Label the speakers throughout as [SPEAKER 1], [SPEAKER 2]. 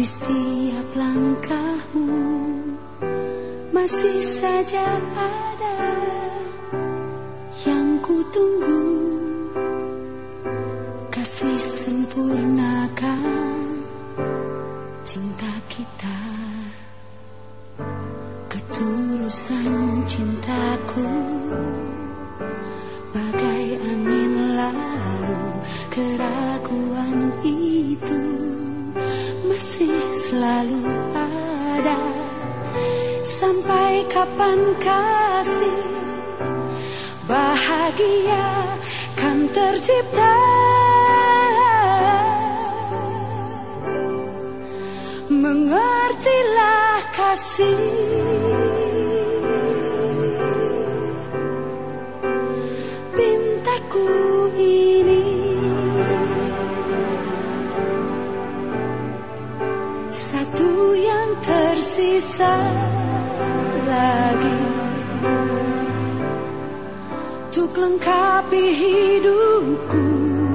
[SPEAKER 1] setiap langkahmu masih saja ada yang ku tunggu. Kasih sempurnakan cinta kita, ketulusan cintaku bagai angin lalu. Keraguan itu masih selalu ada. Sampai kapan kasih bahagia kan tercipta? Mengertilah kasih, pintaku ini satu yang tersisa lagi untuk lengkapi hidupku.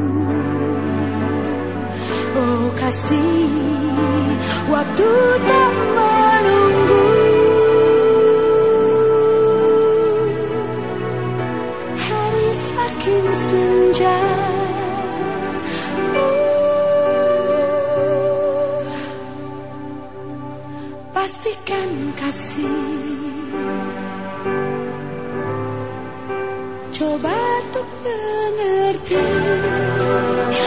[SPEAKER 1] Oh kasih, waktu tak menunggu. Hari semakin senja, pastikan kasih, coba untuk mengerti.